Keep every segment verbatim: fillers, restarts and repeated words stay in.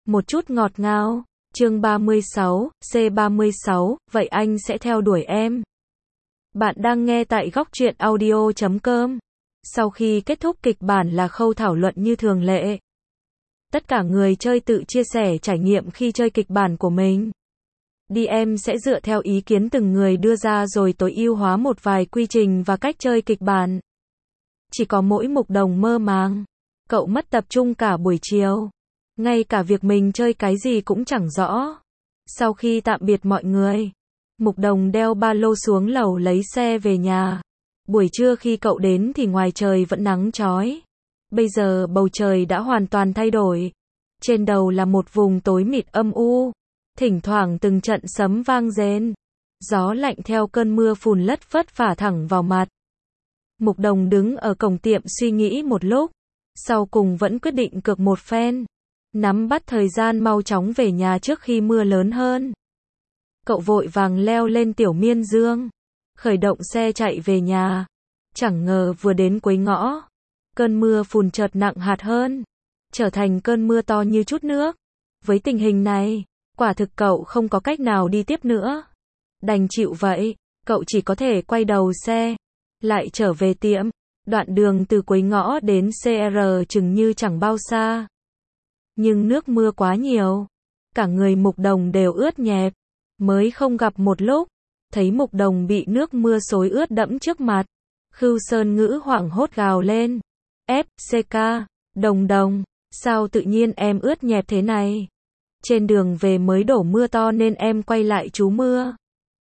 một chút ngọt ngào. Chương ba mươi sáu, C ba mươi sáu, vậy anh sẽ theo đuổi em. Bạn đang nghe tại góc truyện audio chấm com. Sau khi kết thúc kịch bản là khâu thảo luận như thường lệ. Tất cả người chơi tự chia sẻ trải nghiệm khi chơi kịch bản của mình. đê em sẽ dựa theo ý kiến từng người đưa ra rồi tối ưu hóa một vài quy trình và cách chơi kịch bản. Chỉ có mỗi Mục Đồng mơ màng. Cậu mất tập trung cả buổi chiều. Ngay cả việc mình chơi cái gì cũng chẳng rõ. Sau khi tạm biệt mọi người, Mục Đồng đeo ba lô xuống lầu lấy xe về nhà. Buổi trưa khi cậu đến thì ngoài trời vẫn nắng chói. Bây giờ bầu trời đã hoàn toàn thay đổi. Trên đầu là một vùng tối mịt âm u. Thỉnh thoảng từng trận sấm vang rền. Gió lạnh theo cơn mưa phùn lất phất phả thẳng vào mặt. Mục Đồng đứng ở cổng tiệm suy nghĩ một lúc. Sau cùng vẫn quyết định cược một phen. Nắm bắt thời gian mau chóng về nhà trước khi mưa lớn hơn. Cậu vội vàng leo lên tiểu miên dương. Khởi động xe chạy về nhà. Chẳng ngờ vừa đến cuối ngõ. Cơn mưa phùn chợt nặng hạt hơn. Trở thành cơn mưa to như chút nước. Với tình hình này, quả thực cậu không có cách nào đi tiếp nữa. Đành chịu vậy, cậu chỉ có thể quay đầu xe. Lại trở về tiệm. Đoạn đường từ cuối ngõ đến xê rờ chừng như chẳng bao xa. Nhưng nước mưa quá nhiều. Cả người Mục Đồng đều ướt nhẹp. Mới không gặp một lúc. Thấy Mục Đồng bị nước mưa xối ướt đẫm trước mặt. Khưu Sơn Ngữ hoảng hốt gào lên. ép xê ca, Đồng Đồng, sao tự nhiên em ướt nhẹp thế này? Trên đường về mới đổ mưa to nên em quay lại trú mưa.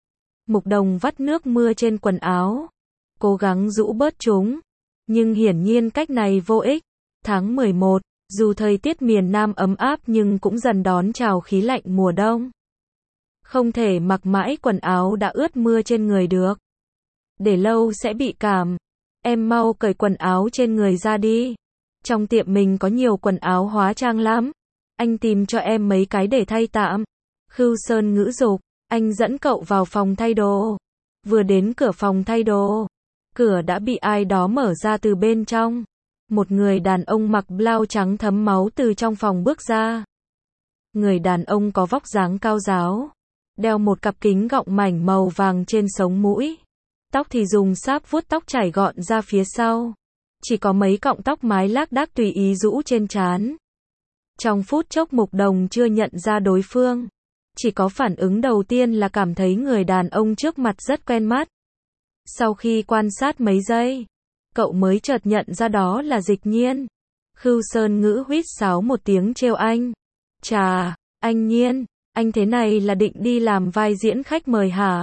Mục Đồng vắt nước mưa trên quần áo. Cố gắng rũ bớt chúng. Nhưng hiển nhiên cách này vô ích. Tháng mười một, dù thời tiết miền Nam ấm áp nhưng cũng dần đón chào khí lạnh mùa đông. Không thể mặc mãi quần áo đã ướt mưa trên người được. Để lâu sẽ bị cảm. Em mau cởi quần áo trên người ra đi. Trong tiệm mình có nhiều quần áo hóa trang lắm. Anh tìm cho em mấy cái để thay tạm. Khưu Sơn Ngữ dục. Anh dẫn cậu vào phòng thay đồ. Vừa đến cửa phòng thay đồ. Cửa đã bị ai đó mở ra từ bên trong. Một người đàn ông mặc blau trắng thấm máu từ trong phòng bước ra. Người đàn ông có vóc dáng cao ráo. Đeo một cặp kính gọng mảnh màu vàng trên sống mũi. Tóc thì dùng sáp vuốt tóc chảy gọn ra phía sau. Chỉ có mấy cọng tóc mái lác đác tùy ý rũ trên trán. Trong phút chốc Mục Đồng chưa nhận ra đối phương. Chỉ có phản ứng đầu tiên là cảm thấy người đàn ông trước mặt rất quen mắt. Sau khi quan sát mấy giây, cậu mới chợt nhận ra đó là Dịch Nhiên. Khưu Sơn Ngữ huýt sáo một tiếng trêu anh. Chà, anh Nhiên, anh thế này là định đi làm vai diễn khách mời hả?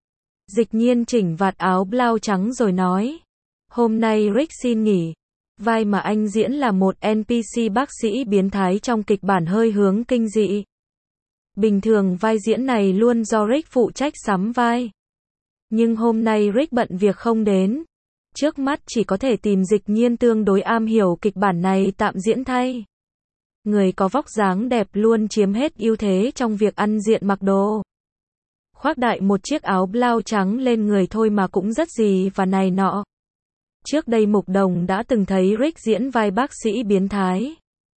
Dịch Nhiên chỉnh vạt áo blau trắng rồi nói. Hôm nay Rick xin nghỉ. Vai mà anh diễn là một en pê xê bác sĩ biến thái trong kịch bản hơi hướng kinh dị. Bình thường vai diễn này luôn do Rick phụ trách sắm vai. Nhưng hôm nay Rick bận việc không đến. Trước mắt chỉ có thể tìm Dịch Nhiên tương đối am hiểu kịch bản này tạm diễn thay. Người có vóc dáng đẹp luôn chiếm hết ưu thế trong việc ăn diện mặc đồ. Khoác đại một chiếc áo blau trắng lên người thôi mà cũng rất gì và này nọ. Trước đây Mục Đồng đã từng thấy Rick diễn vai bác sĩ biến thái.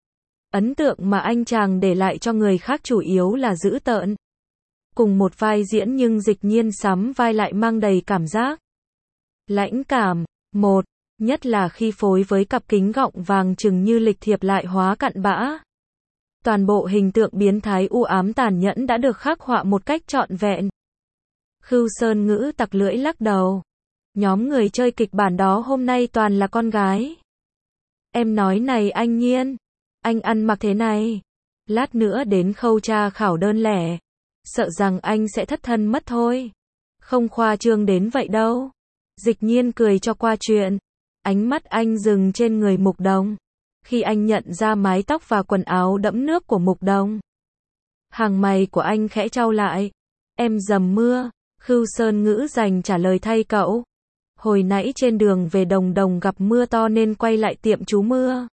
Ấn tượng mà anh chàng để lại cho người khác chủ yếu là dữ tợn. Cùng một vai diễn nhưng Dịch Nhiên sắm vai lại mang đầy cảm giác lãnh cảm. Một, nhất là khi phối với cặp kính gọng vàng chừng như lịch thiệp lại hóa cặn bã. Toàn bộ hình tượng biến thái u ám tàn nhẫn đã được khắc họa một cách trọn vẹn. Khưu Sơn Ngữ tặc lưỡi lắc đầu. Nhóm người chơi kịch bản đó hôm nay toàn là con gái. Em nói này anh Nhiên, anh ăn mặc thế này, lát nữa đến khâu tra khảo đơn lẻ, sợ rằng anh sẽ thất thân mất thôi. Không khoa trương đến vậy đâu. Dịch Nhiên cười cho qua chuyện. Ánh mắt anh dừng trên người Mục Đồng. Khi anh nhận ra mái tóc và quần áo đẫm nước của Mục Đồng, hàng mày của anh khẽ chau lại. Em dầm mưa. Khưu Sơn Ngữ dành trả lời thay cậu. Hồi nãy trên đường về Đồng Đồng gặp mưa to nên quay lại tiệm trú mưa.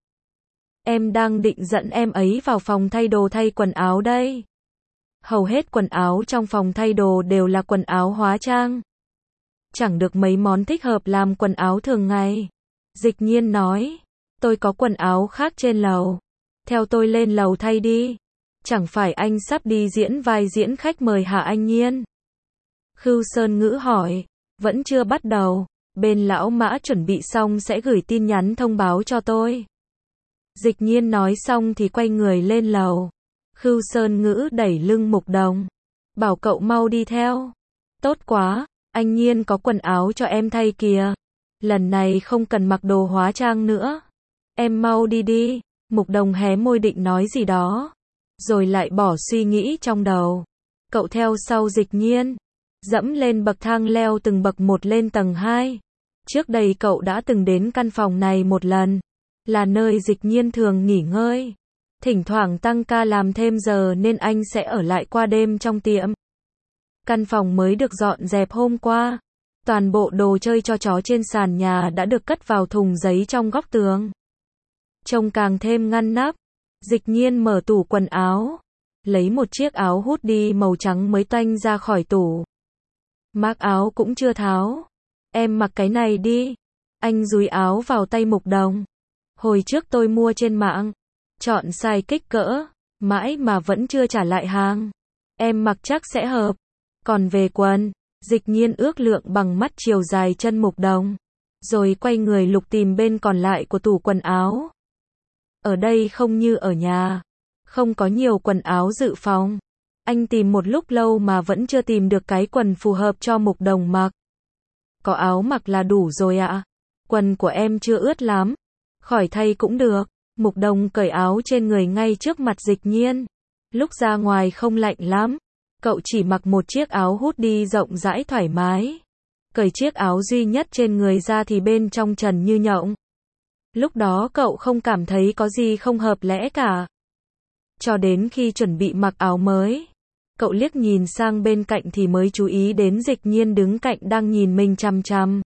Em đang định dẫn em ấy vào phòng thay đồ thay quần áo đây. Hầu hết quần áo trong phòng thay đồ đều là quần áo hóa trang. Chẳng được mấy món thích hợp làm quần áo thường ngày. Dịch Nhiên nói. Tôi có quần áo khác trên lầu. Theo tôi lên lầu thay đi. Chẳng phải anh sắp đi diễn vai diễn khách mời hả anh Nhiên? Khưu Sơn Ngữ hỏi. Vẫn chưa bắt đầu. Bên lão Mã chuẩn bị xong sẽ gửi tin nhắn thông báo cho tôi. Dịch Nhiên nói xong thì quay người lên lầu. Khưu Sơn Ngữ đẩy lưng Mục Đồng. Bảo cậu mau đi theo. Tốt quá, anh Nhiên có quần áo cho em thay kìa. Lần này không cần mặc đồ hóa trang nữa. Em mau đi đi. Mục Đồng hé môi định nói gì đó. Rồi lại bỏ suy nghĩ trong đầu. Cậu theo sau Dịch Nhiên. Dẫm lên bậc thang leo từng bậc một lên tầng hai. Trước đây cậu đã từng đến căn phòng này một lần. Là nơi Dịch Nhiên thường nghỉ ngơi. Thỉnh thoảng tăng ca làm thêm giờ nên anh sẽ ở lại qua đêm trong tiệm. Căn phòng mới được dọn dẹp hôm qua. Toàn bộ đồ chơi cho chó trên sàn nhà đã được cất vào thùng giấy trong góc tường. Trông càng thêm ngăn nắp. Dịch Nhiên mở tủ quần áo. Lấy một chiếc áo hoodie màu trắng mới toanh ra khỏi tủ. Mác áo cũng chưa tháo. Em mặc cái này đi. Anh dúi áo vào tay Mục Đồng. Hồi trước tôi mua trên mạng. Chọn size kích cỡ. Mãi mà vẫn chưa trả lại hàng. Em mặc chắc sẽ hợp. Còn về quần, Dịch Nhiên ước lượng bằng mắt chiều dài chân Mục Đồng. Rồi quay người lục tìm bên còn lại của tủ quần áo. Ở đây không như ở nhà. Không có nhiều quần áo dự phòng. Anh tìm một lúc lâu mà vẫn chưa tìm được cái quần phù hợp cho Mục Đồng mặc. Có áo mặc là đủ rồi ạ. Quần của em chưa ướt lắm. Khỏi thay cũng được. Mục Đồng cởi áo trên người ngay trước mặt Dịch Nhiên. Lúc ra ngoài không lạnh lắm. Cậu chỉ mặc một chiếc áo hoodie rộng rãi thoải mái. Cởi chiếc áo duy nhất trên người ra thì bên trong trần như nhộng. Lúc đó cậu không cảm thấy có gì không hợp lẽ cả. Cho đến khi chuẩn bị mặc áo mới. Cậu liếc nhìn sang bên cạnh thì mới chú ý đến Dịch Nhiên đứng cạnh đang nhìn mình chằm chằm.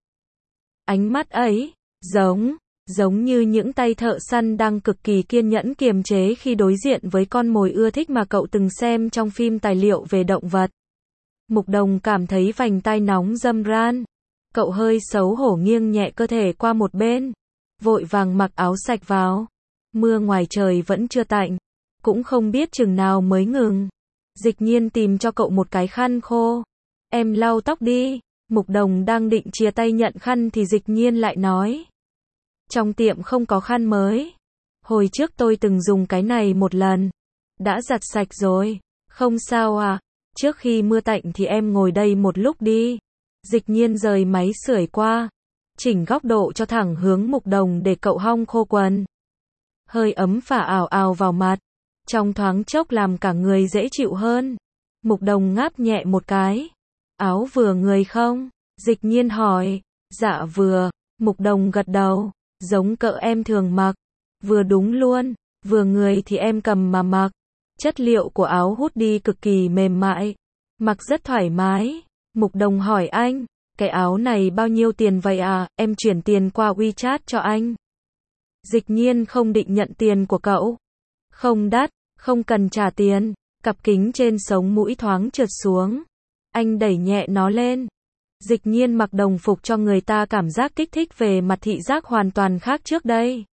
Ánh mắt ấy, giống, giống như những tay thợ săn đang cực kỳ kiên nhẫn kiềm chế khi đối diện với con mồi ưa thích mà cậu từng xem trong phim tài liệu về động vật. Mục Đồng cảm thấy vành tai nóng râm ran. Cậu hơi xấu hổ nghiêng nhẹ cơ thể qua một bên. Vội vàng mặc áo sạch vào. Mưa ngoài trời vẫn chưa tạnh. Cũng không biết chừng nào mới ngừng. Dịch Nhiên tìm cho cậu một cái khăn khô. Em lau tóc đi. Mục Đồng đang định chia tay nhận khăn thì Dịch Nhiên lại nói. Trong tiệm không có khăn mới. Hồi trước tôi từng dùng cái này một lần. Đã giặt sạch rồi. Không sao à. Trước khi mưa tạnh thì em ngồi đây một lúc đi. Dịch Nhiên rời máy sưởi qua. Chỉnh góc độ cho thẳng hướng Mục Đồng để cậu hong khô quần. Hơi ấm phả ảo ảo vào mặt. Trong thoáng chốc làm cả người dễ chịu hơn. Mục Đồng ngáp nhẹ một cái. Áo vừa người không? Dịch Nhiên hỏi. Dạ vừa. Mục Đồng gật đầu. Giống cỡ em thường mặc. Vừa đúng luôn. Vừa người thì em cầm mà mặc. Chất liệu của áo hoodie cực kỳ mềm mại. Mặc rất thoải mái. Mục Đồng hỏi anh. Cái áo này bao nhiêu tiền vậy à? Em chuyển tiền qua WeChat cho anh. Dịch Nhiên không định nhận tiền của cậu. Không đắt, không cần trả tiền. Cặp kính trên sống mũi thoáng trượt xuống. Anh đẩy nhẹ nó lên. Dịch Nhiên mặc đồng phục cho người ta cảm giác kích thích về mặt thị giác hoàn toàn khác trước đây.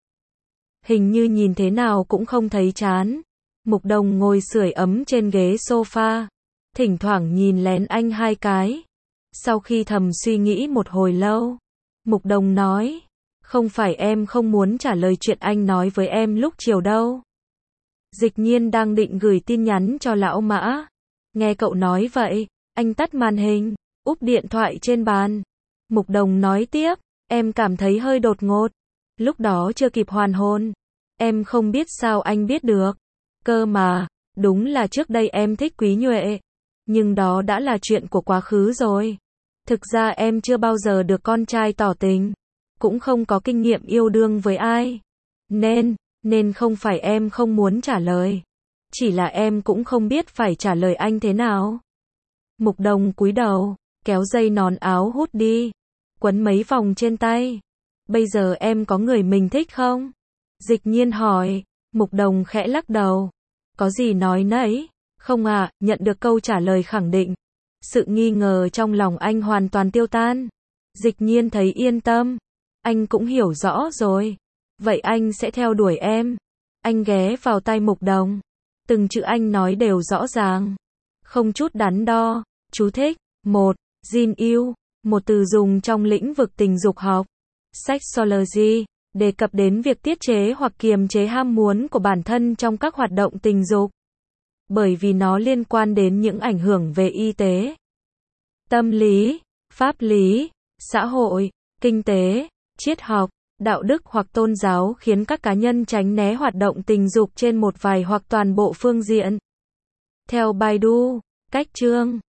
Hình như nhìn thế nào cũng không thấy chán. Mục Đồng ngồi sưởi ấm trên ghế sofa. Thỉnh thoảng nhìn lén anh hai cái. Sau khi thầm suy nghĩ một hồi lâu. Mục Đồng nói. Không phải em không muốn trả lời chuyện anh nói với em lúc chiều đâu. Dịch Nhiên đang định gửi tin nhắn cho lão Mã. Nghe cậu nói vậy, anh tắt màn hình, úp điện thoại trên bàn. Mục Đồng nói tiếp, em cảm thấy hơi đột ngột. Lúc đó chưa kịp hoàn hồn. Em không biết sao anh biết được. Cơ mà, đúng là trước đây em thích Quý Nhuệ. Nhưng đó đã là chuyện của quá khứ rồi. Thực ra em chưa bao giờ được con trai tỏ tình. Cũng không có kinh nghiệm yêu đương với ai. Nên, nên không phải em không muốn trả lời. Chỉ là em cũng không biết phải trả lời anh thế nào. Mục Đồng cúi đầu, kéo dây nón áo hút đi. Quấn mấy vòng trên tay. Bây giờ em có người mình thích không? Dịch Nhiên hỏi. Mục Đồng khẽ lắc đầu. Có gì nói nấy. Không à, nhận được câu trả lời khẳng định. Sự nghi ngờ trong lòng anh hoàn toàn tiêu tan. Dịch Nhiên thấy yên tâm. Anh cũng hiểu rõ rồi. Vậy anh sẽ theo đuổi em. Anh ghé vào tai Mục Đồng. Từng chữ anh nói đều rõ ràng, không chút đắn đo. Chú thích: một. Gin yêu, một từ dùng trong lĩnh vực tình dục học, sexology, đề cập đến việc tiết chế hoặc kiềm chế ham muốn của bản thân trong các hoạt động tình dục, bởi vì nó liên quan đến những ảnh hưởng về y tế, tâm lý, pháp lý, xã hội, kinh tế, triết học, đạo đức hoặc tôn giáo, khiến các cá nhân tránh né hoạt động tình dục trên một vài hoặc toàn bộ phương diện. Theo Baidu, cách chương